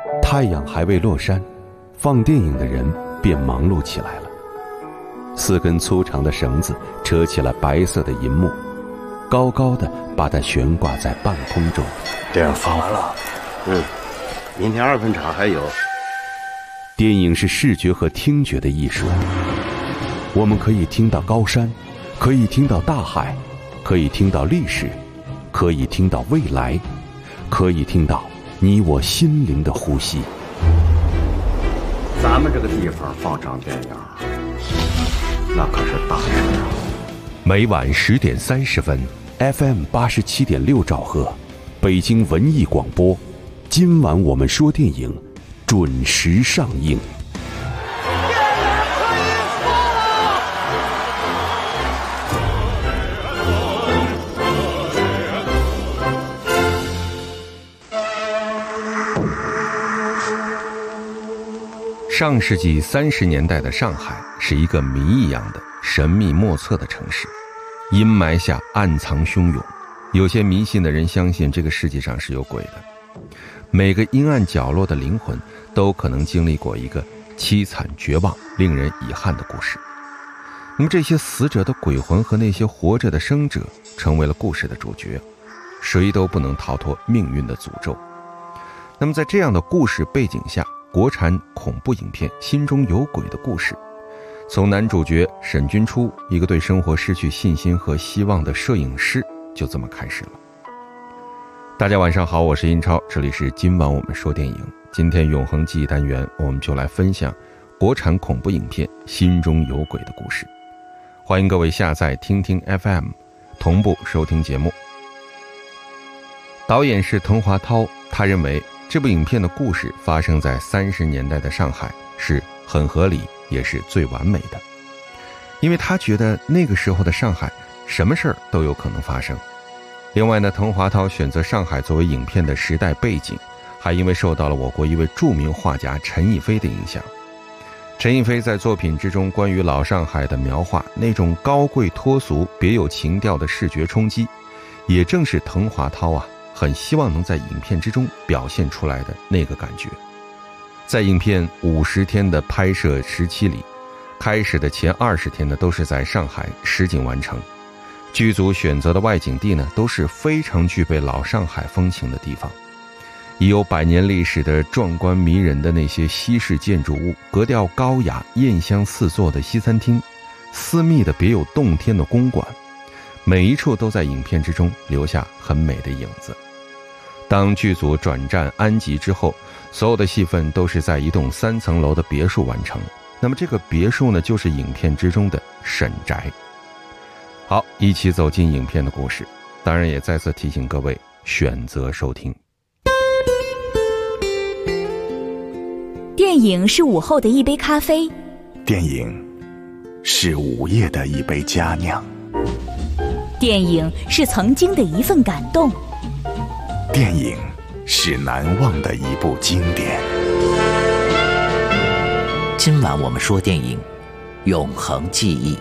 太阳还未落山，放电影的人便忙碌起来了。4根粗长的绳子扯起了白色的银幕，高高的把它悬挂在半空中。 电影放完了，明天2分场还有。 电影是视觉和听觉的艺术，我们可以听到高山，可以听到大海，可以听到历史，可以听到未来，可以听到你我心灵的呼吸。 咱们这个地方放场电影，那可是大事啊！ 每晚10点30分 ，FM 87.6兆赫，北京文艺广播。今晚我们说电影，准时上映。上世纪30年代的上海是一个谜一样的神秘莫测的城市，阴霾下暗藏汹涌。有些迷信的人相信这个世界上是有鬼的，每个阴暗角落的灵魂都可能经历过一个凄惨绝望令人遗憾的故事。那么这些死者的鬼魂和那些活着的生者成为了故事的主角，谁都不能逃脱命运的诅咒。那么在这样的故事背景下，国产恐怖影片《心中有鬼》的故事，从男主角沈君初，一个对生活失去信心和希望的摄影师，就这么开始了。大家晚上好，我是英超，这里是今晚我们说电影。今天永恒记忆单元，我们就来分享国产恐怖影片《心中有鬼》的故事。欢迎各位下载听听 FM， 同步收听节目。导演是滕华涛，他认为这部影片的故事发生在30年代的上海是很合理，也是最完美的。因为他觉得那个时候的上海什么事儿都有可能发生。另外呢，滕华涛选择上海作为影片的时代背景，还因为受到了我国一位著名画家陈逸飞的影响。陈逸飞在作品之中关于老上海的描画，那种高贵脱俗别有情调的视觉冲击，也正是滕华涛很希望能在影片之中表现出来的那个感觉。在影片50天的拍摄时期里，开始的前20天呢，都是在上海实景完成。剧组选择的外景地呢，都是非常具备老上海风情的地方，已有100年历史的壮观迷人的那些西式建筑物，格调高雅宴香四座的西餐厅，私密的别有洞天的公馆，每一处都在影片之中留下很美的影子。当剧组转战安吉之后，所有的戏份都是在一栋3层楼的别墅完成。那么这个别墅呢，就是影片之中的沈宅。好，一起走进影片的故事。当然也再次提醒各位选择收听。 电影是午后的一杯咖啡， 电影是午夜的一杯佳酿， 电影是曾经的一份感动， 电影是难忘的一部经典。 今晚我们说电影，永恒记忆。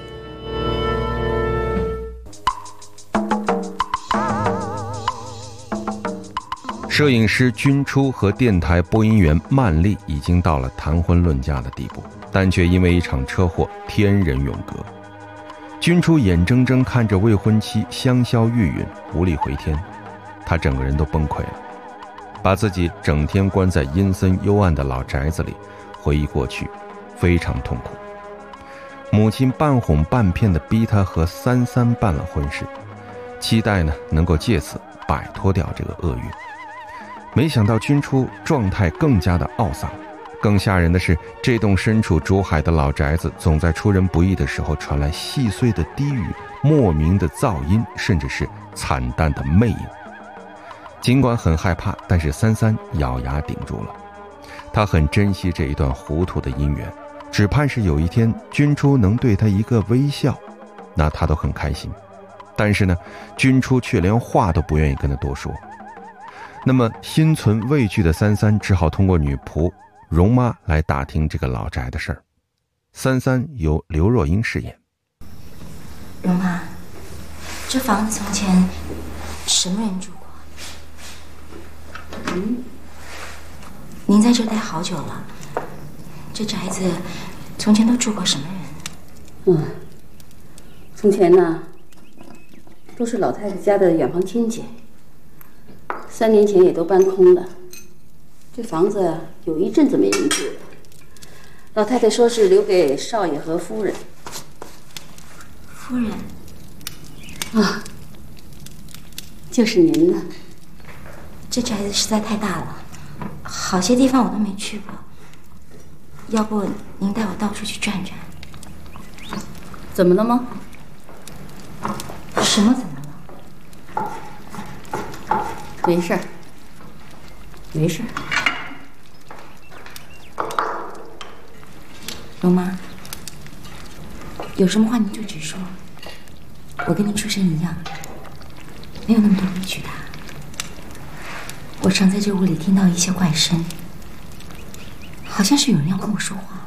摄影师君初和电台播音员曼丽已经到了谈婚论嫁的地步，但却因为一场车祸天人永隔。君初眼睁睁看着未婚妻香消玉殒，无力回天，他整个人都崩溃了，把自己整天关在阴森幽暗的老宅子里，回忆过去，非常痛苦。母亲半哄半骗地逼他和三三办了婚事，期待呢能够借此摆脱掉这个厄运。没想到君初状态更加的懊丧，更吓人的是，这栋身处珠海的老宅子总在出人不意的时候传来细碎的低语、莫名的噪音，甚至是惨淡的魅影。尽管很害怕，但是三三咬牙顶住了。他很珍惜这一段糊涂的姻缘，只盼是有一天君初能对他一个微笑，那他都很开心。但是呢，君初却连话都不愿意跟他多说。那么心存畏惧的三三只好通过女仆容妈来打听这个老宅的事儿。三三由刘若英饰演。 容妈，这房子从前什么人住过？ 您在这待好久了，这宅子从前都住过什么人？ 从前呢，都是老太太家的远房亲戚，3年前也都搬空了。这房子有一阵子没人住了，老太太说是留给少爷和夫人。 夫人？ 啊，就是您呢。 这宅子实在太大了，好些地方我都没去过。要不您带我到处去转转？ 怎么了吗？ 什么怎么了？ 没事儿，没事儿。 容妈，有什么话您就直说。我跟您出身一样，没有那么多规矩的。我常在这屋里听到一些怪声，好像是有人要跟我说话。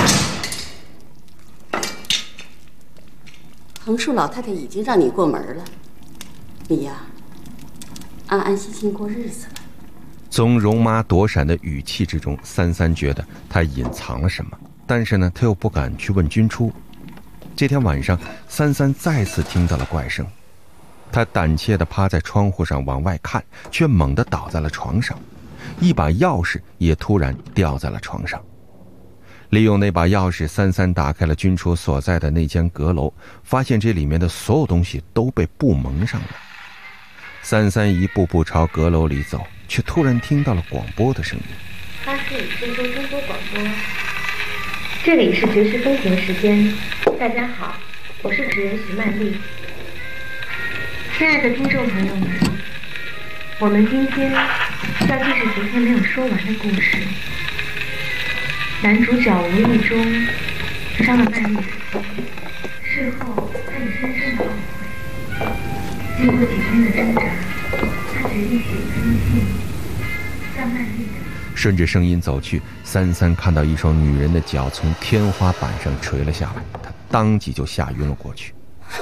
横竖老太太已经让你过门了，你呀，安安心心过日子了。 从容妈躲闪的语气之中，三三觉得她隐藏了什么，但是呢，她又不敢去问君初。这天晚上，三三再次听到了怪声，她胆怯地趴在窗户上往外看，却猛地倒在了床上，一把钥匙也突然掉在了床上。利用那把钥匙，三三打开了君初所在的那间阁楼，发现这里面的所有东西都被布蒙上了。三三一步步朝阁楼里走，却突然听到了广播的声音。 84郑州中国广播，这里是爵士丰田时间。大家好，我是主持人徐曼丽。亲爱的听众朋友们，我们今天要继续昨天没有说完的故事。男主角无意中伤了曼丽死去，事后他也深深的后悔。经过几天的挣扎，他决定写一封信向曼丽的。 顺着声音走去，三三看到一双女人的脚从天花板上垂了下来，他当即就吓晕了过去。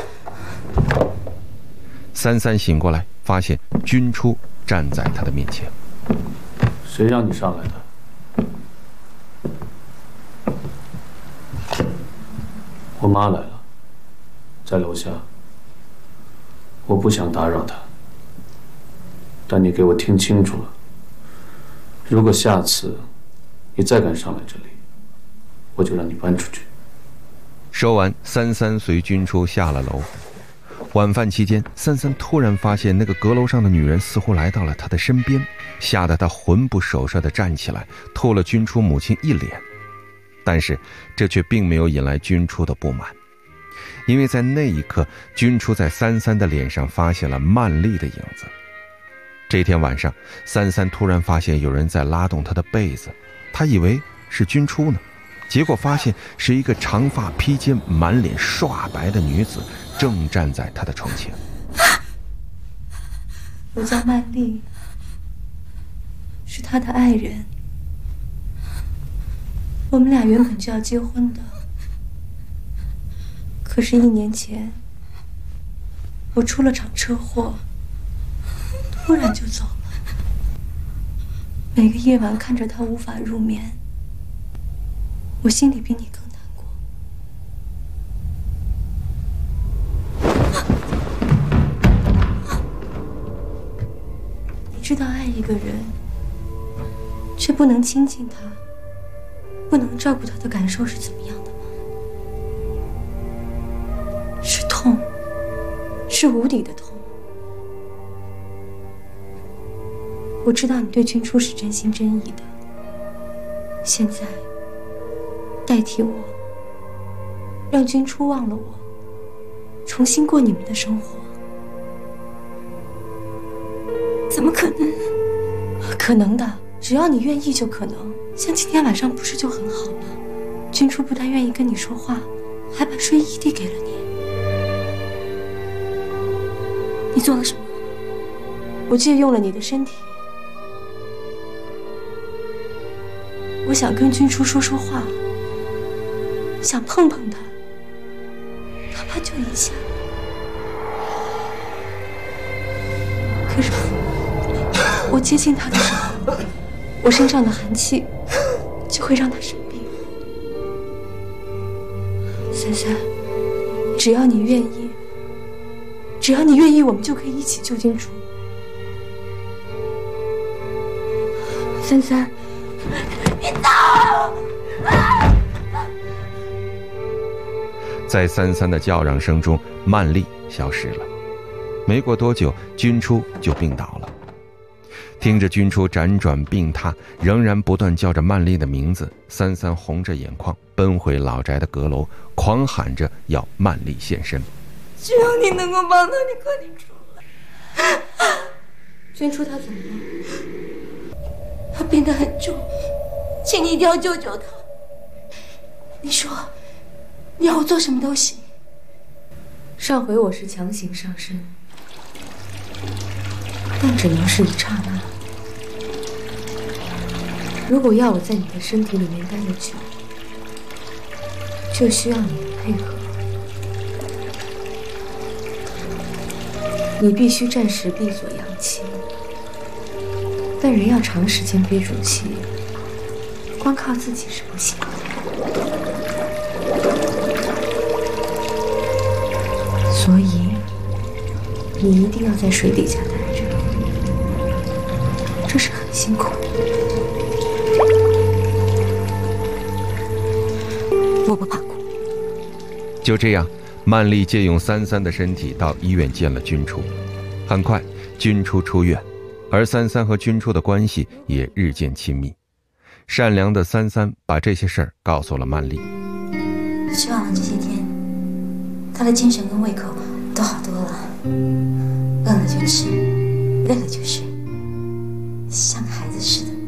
三三醒过来，发现君初站在他的面前。 谁让你上来的？我妈来了，在楼下。我不想打扰她，但你给我听清楚了，如果下次你再敢上来这里，我就让你搬出去。 说完，三三随君初下了楼。晚饭期间，三三突然发现那个阁楼上的女人似乎来到了他的身边，吓得他魂不守舍地站起来，吐了君初母亲一脸。但是这却并没有引来君初的不满，因为在那一刻，君初在三三的脸上发现了曼丽的影子。这天晚上，三三突然发现有人在拉动他的被子，他以为是君初呢，结果发现是一个长发披肩、满脸刷白的女子正站在他的床前。 我叫曼丽，是他的爱人。我们俩原本就要结婚的，可是1年前我出了场车祸，突然就走了。每个夜晚看着他无法入眠，我心里比你更难过。你知道爱一个人，却不能亲近他，不能照顾他的感受是怎么样的吗？是痛，是无底的痛。我知道你对君初是真心真意的，现在代替我，让君初忘了我，重新过你们的生活。怎么可能？可能的，只要你愿意就可能。像今天晚上不是就很好吗？君初不但愿意跟你说话，还把睡衣递给了你。你做了什么？我借用了你的身体，我想跟君初说说话，想碰碰他，哪怕就一下。可是我接近他的时候， 我身上的寒气就会让他生病。三三，只要你愿意，我们就可以一起救君初。三三，你打我！ 在三三的叫嚷声中，曼丽消失了。没过多久，君初就病倒了。听着君初辗转病榻，仍然不断叫着曼丽的名字，三三红着眼眶奔回老宅的阁楼，狂喊着要曼丽现身。 只要你能够帮他，你快点出来！君初他怎么了？他病得很重，请你一定要救救他。你说，你要我做什么都行。上回我是强行上身，但只能是一刹那。如果要我在你的身体里面待得久，就需要你的配合。你必须暂时闭锁阳气，但人要长时间憋住气，光靠自己是不行的。所以，你一定要在水底下待着，这是很辛苦的。我不怕苦。 就这样，曼丽借用三三的身体到医院见了君初。很快，君初出院，而三三和君初的关系也日渐亲密。善良的三三把这些事儿告诉了曼丽。 希望了这些天，他的精神跟胃口都好多了，饿了就吃，累了就睡，像个孩子似的。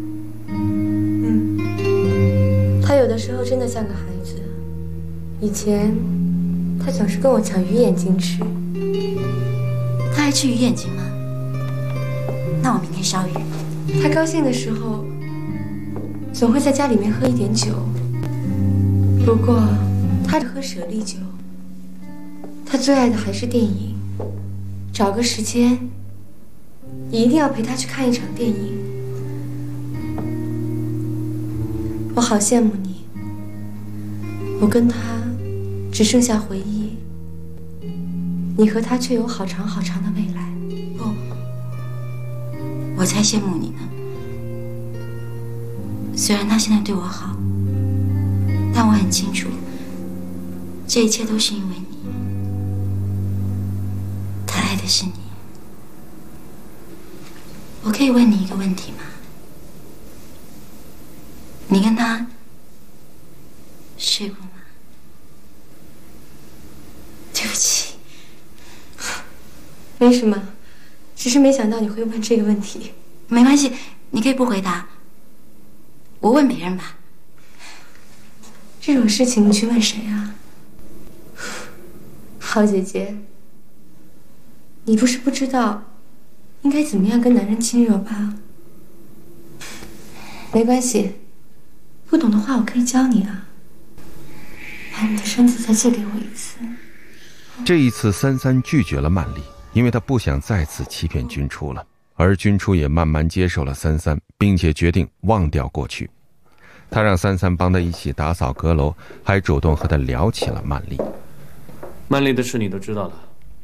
他有的时候真的像个孩子。以前，他总是跟我抢鱼眼睛吃。 他还吃鱼眼睛吗？那我明天烧鱼。 他高兴的时候，总会在家里面喝一点酒。不过，他只喝舍利酒。他最爱的还是电影。找个时间，你一定要陪他去看一场电影。我好羡慕你。我跟他只剩下回忆，你和他却有好长好长的未来。 不，我才羡慕你呢。虽然他现在对我好，但我很清楚，这一切都是因为你。他爱的是你。我可以问你一个问题吗？你跟他睡过吗？对不起。 没什么，只是没想到你会问这个问题。 没关系，你可以不回答。我问别人吧。 这种事情你去问谁啊？好姐姐，你不是不知道应该怎么样跟男人亲热吧？没关系，不懂的话我可以教你啊。把你的身子再借给我一次。 这一次，三三拒绝了曼丽，因为他不想再次欺骗君初了。而君初也慢慢接受了三三，并且决定忘掉过去。他让三三帮他一起打扫阁楼，还主动和他聊起了曼丽。 曼丽的事你都知道了。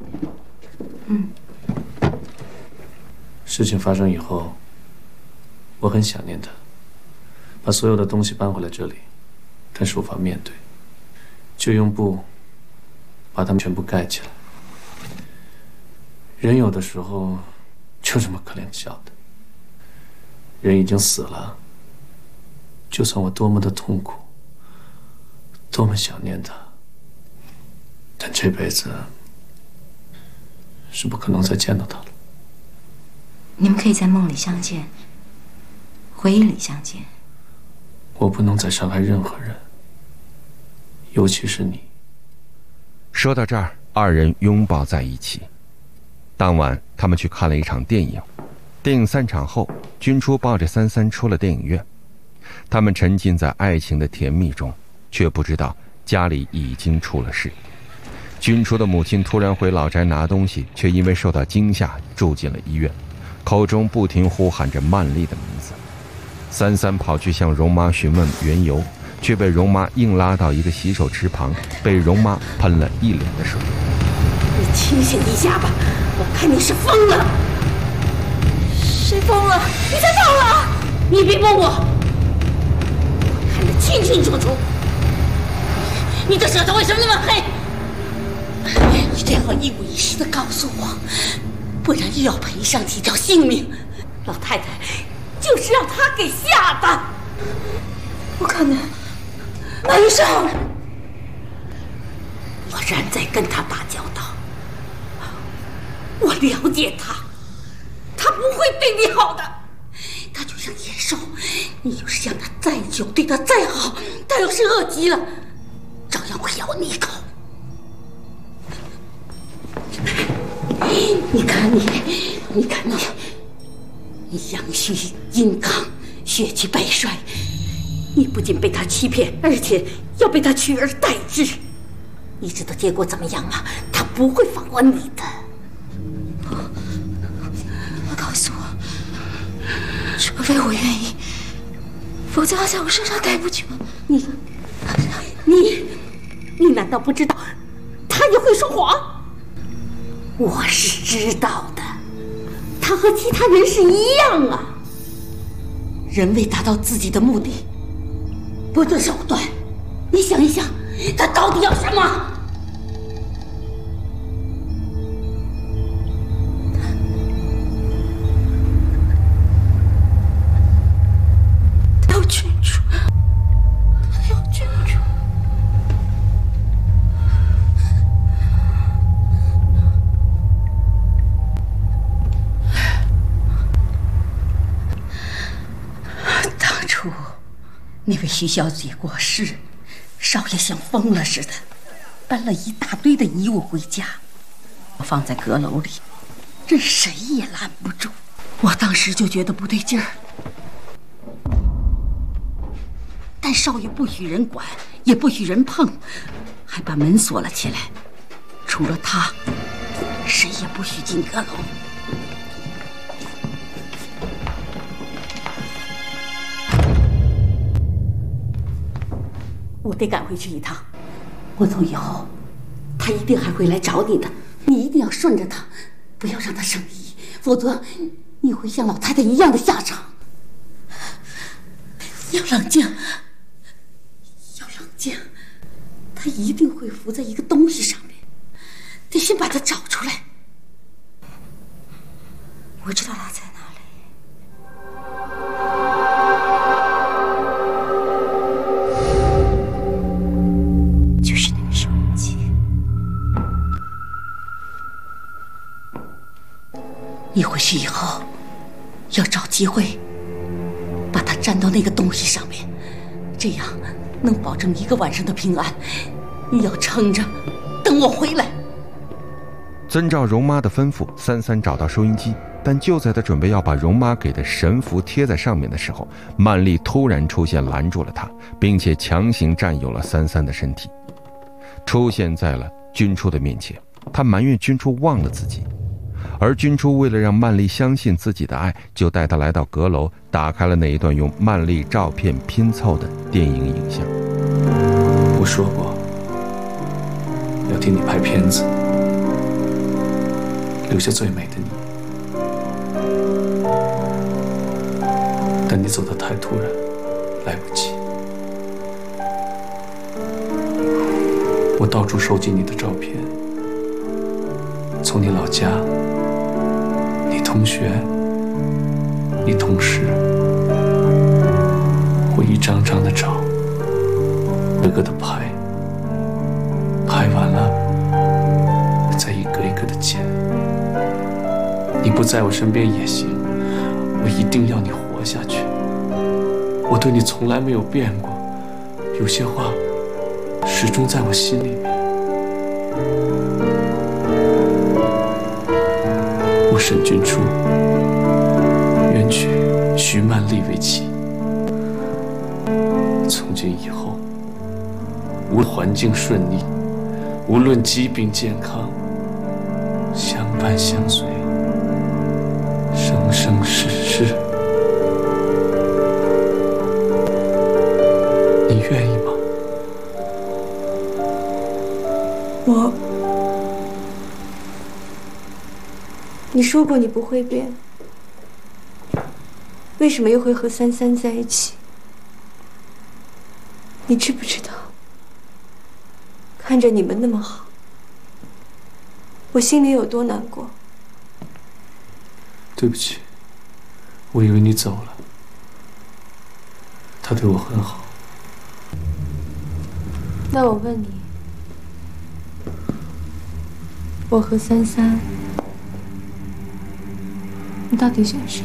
事情发生以后，我很想念她，把所有的东西搬回来这里，但是无法面对，就用布把它们全部盖起来。人有的时候就这么可怜笑的，人已经死了，就算我多么的痛苦，多么想念他，但这辈子是不可能再见到他了。 你们可以在梦里相见，回忆里相见。 我不能再伤害任何人，尤其是你。 说到这儿，二人拥抱在一起。当晚，他们去看了一场电影。电影散场后，君初抱着三三出了电影院。他们沉浸在爱情的甜蜜中，却不知道家里已经出了事。君初的母亲突然回老宅拿东西，却因为受到惊吓住进了医院，口中不停呼喊着曼丽的名字。 三三跑去向容妈询问缘由，却被容妈硬拉到一个洗手池旁，被容妈喷了一脸的水。 你清醒一下吧，我看你是疯了。 谁疯了？你才疯了！ 你别碰我，我看得清清楚楚。你的舌头为什么那么黑？你最好一五一十的告诉我，不然又要赔上几条性命。老太太就是让他给吓的。 不可能，难受。 我然在跟他打交道，我了解他，他不会对你好的。他就像野兽，你就是向他再久，对他再好，他要是饿极了，照样会咬你一口。你看你，你阳虚阴亢，血气败衰，你不仅被他欺骗，而且要被他取而代之。你知道结果怎么样吗？他不会放过你的。 告诉我，除非我愿意，否则要在我身上待不久。 你难道不知道他也会说谎？我是知道的，他和其他人是一样啊。人为达到自己的目的，不择手段。你想一想，他到底要什么？ 他要郡主，他要郡主。 当初那位徐小姐过世，少爷像疯了似的，搬了一大堆的遗物回家，放在阁楼里，任谁也拦不住。我当时就觉得不对劲儿，但少爷不许人管，也不许人碰，还把门锁了起来，除了他，谁也不许进阁楼。我得赶回去一趟。我走以后，他一定还会来找你的。你一定要顺着他，不要让他生疑，否则你会像老太太一样的下场。要冷静，要冷静。他一定会浮在一个东西上面，得先把它找出来。 我知道他在哪里。 你回去以后，要找机会把它粘到那个东西上面，这样能保证一个晚上的平安。你要撑着，等我回来。 遵照容妈的吩咐，三三找到收音机，但就在他准备要把容妈给的神符贴在上面的时候，曼丽突然出现拦住了他，并且强行占有了三三的身体，出现在了君初的面前。他埋怨君初忘了自己，而君初为了让曼丽相信自己的爱，就带她来到阁楼，打开了那一段用曼丽照片拼凑的电影影像。 我说过要替你拍片子，留下最美的你，但你走得太突然，来不及。我到处收集你的照片，从你老家、你同学、你同事，我一张张的找，一个个的拍，拍完了再一个一个的剪。你不在我身边也行，我一定要你活下去。我对你从来没有变过，有些话始终在我心里面。我沈君初愿娶徐曼丽为妻。从今以后，无论环境顺利，无论疾病健康，相伴相随，生生世世。 愿意吗？ 你说过你不会变，为什么又会和三三在一起？你知不知道，看着你们那么好，我心里有多难过？ 对不起，我以为你走了。他对我很好。 那我问你，我和三三，你到底选谁？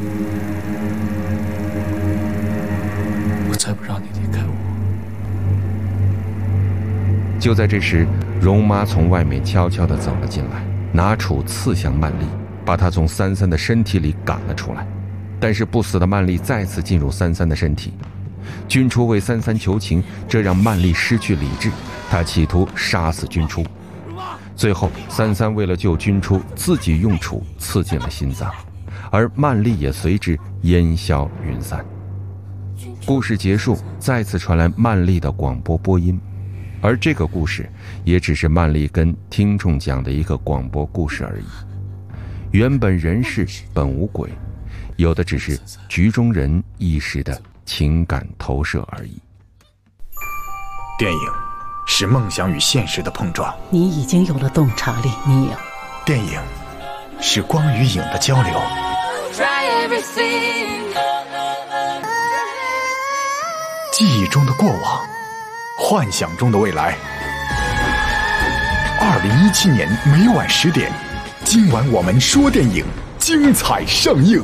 我才不让你离开我。 就在这时，容妈从外面悄悄地走了进来，拿杵刺向曼丽，把她从三三的身体里赶了出来。但是不死的曼丽再次进入三三的身体，君初为三三求情，这让曼丽失去理智，她企图杀死君初。最后三三为了救君初，自己用杵刺进了心脏，而曼丽也随之烟消云散。故事结束，再次传来曼丽的广播播音，而这个故事也只是曼丽跟听众讲的一个广播故事而已。原本人世本无鬼，有的只是局中人一时的情感投射而已。 电影是梦想与现实的碰撞， 你已经有了洞察力，你有。 电影是光与影的交流，记忆中的过往，幻想中的未来。2017年每晚10点，今晚我们说电影，精彩上映。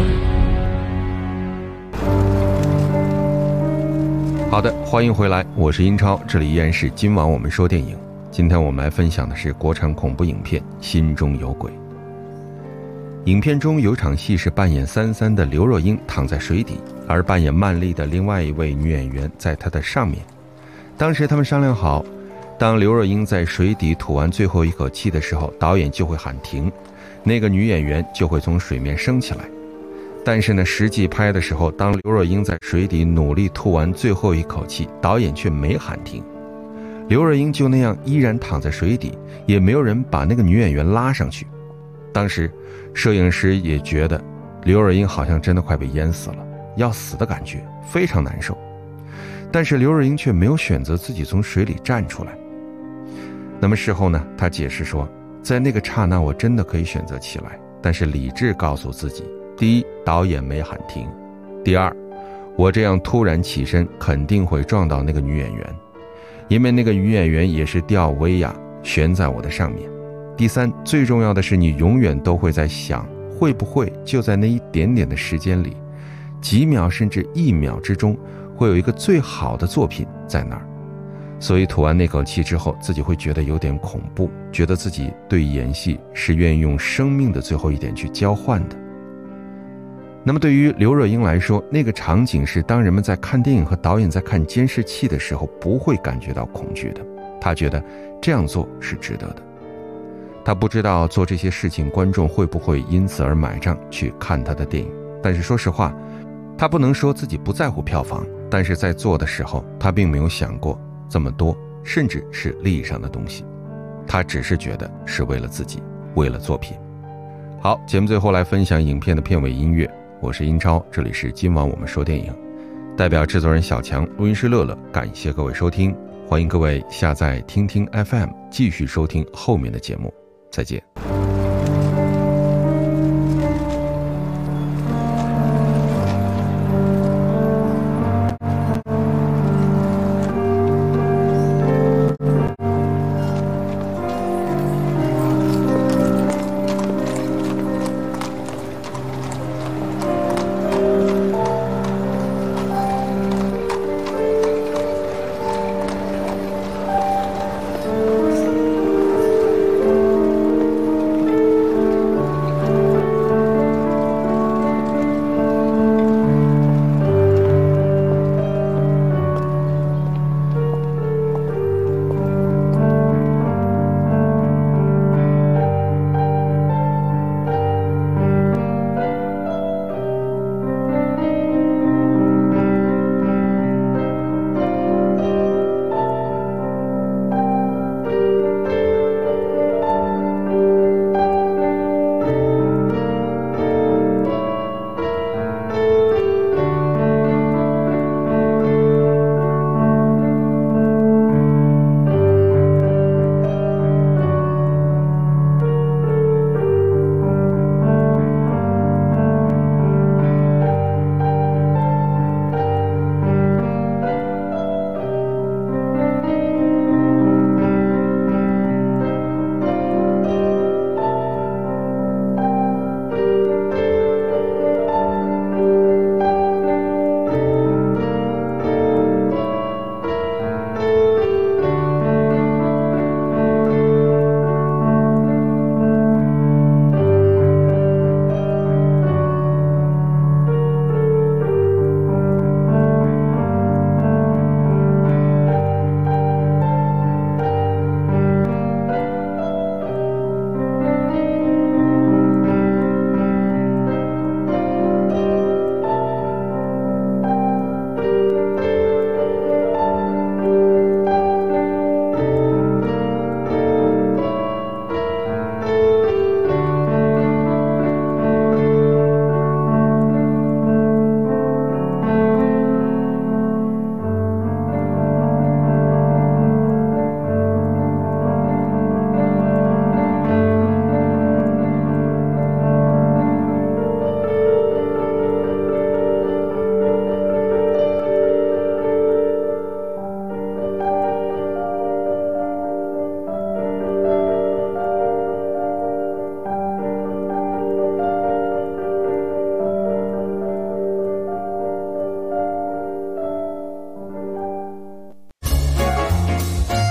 好的，欢迎回来，我是英超，这里依然是今晚我们说电影。今天我们来分享的是国产恐怖影片《心中有鬼》。影片中有场戏是扮演三三的刘若英躺在水底，而扮演曼丽的另外一位女演员在她的上面。当时他们商量好，当刘若英在水底吐完最后一口气的时候，导演就会喊停，那个女演员就会从水面升起来。但是呢，实际拍的时候，当刘若英在水底努力吐完最后一口气，导演却没喊停，刘若英就那样依然躺在水底，也没有人把那个女演员拉上去。当时摄影师也觉得刘若英好像真的快被淹死了，要死的感觉，非常难受。但是刘若英却没有选择自己从水里站出来。那么事后呢，她解释说，在那个刹那我真的可以选择起来，但是理智告诉自己，第一，导演没喊停；第二，我这样突然起身肯定会撞到那个女演员，因为那个女演员也是吊威亚悬在我的上面；第三，最重要的是你永远都会在想，会不会就在那一点点的时间里，几秒甚至1秒之中，会有一个最好的作品在那儿。所以吐完那口气之后，自己会觉得有点恐怖，觉得自己对演戏是愿意用生命的最后一点去交换的。那么对于刘若英来说，那个场景是当人们在看电影和导演在看监视器的时候不会感觉到恐惧的，她觉得这样做是值得的。她不知道做这些事情观众会不会因此而买账去看她的电影，但是说实话，她不能说自己不在乎票房，但是在做的时候，她并没有想过这么多，甚至是利益上的东西，她只是觉得是为了自己，为了作品。好，节目最后来分享影片的片尾音乐，我是英超，这里是今晚我们说电影，代表制作人小强，录音师乐乐，感谢各位收听，欢迎各位下载听听 FM 继续收听后面的节目，再见。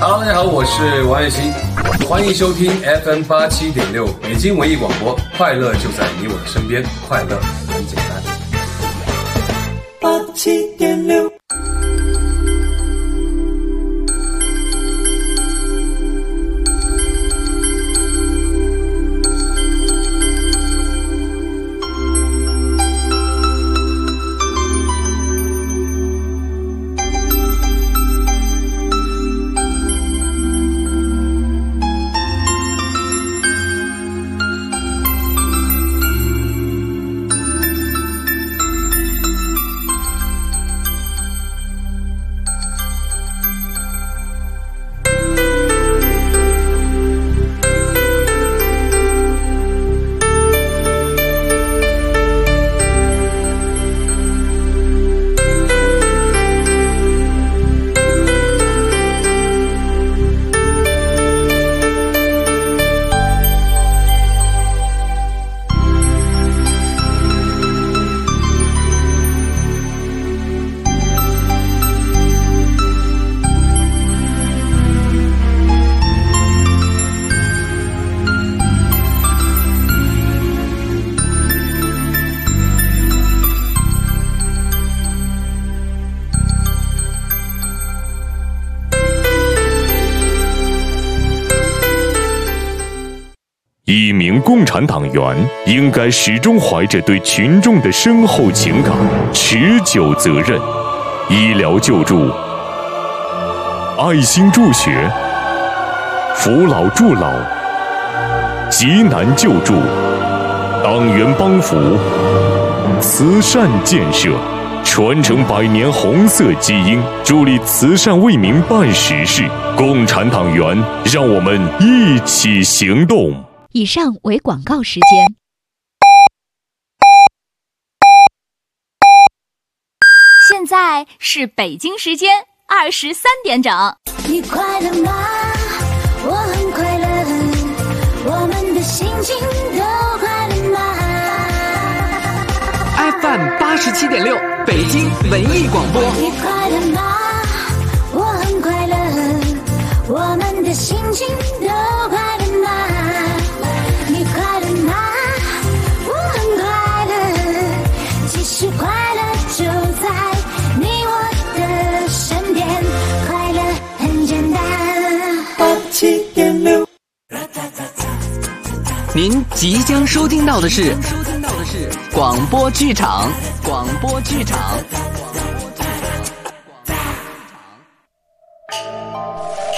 大家好，我是王栎鑫，欢迎收听 FM87.6 北京文艺广播，快乐就在你我的身边，快乐很简单。 87.6。 一名共产党员应该始终怀着对群众的深厚情感、持久责任。医疗救助、爱心助学、扶老助老、急难救助、党员帮扶、慈善建设，传承100年红色基因，助力慈善为民办实事。共产党员，让我们一起行动。 以上为广告时间。现在是北京时间23点整。 你快乐吗？我很快乐，我们的心情都快乐吗 ？FM 87.6，北京文艺广播。 你快乐吗？我很快乐，我们的心情都快乐吗？你快乐吗？我很快乐，其实快乐就在你我的身边，快乐很简单。 87.6。您即将收听到的是广播剧场。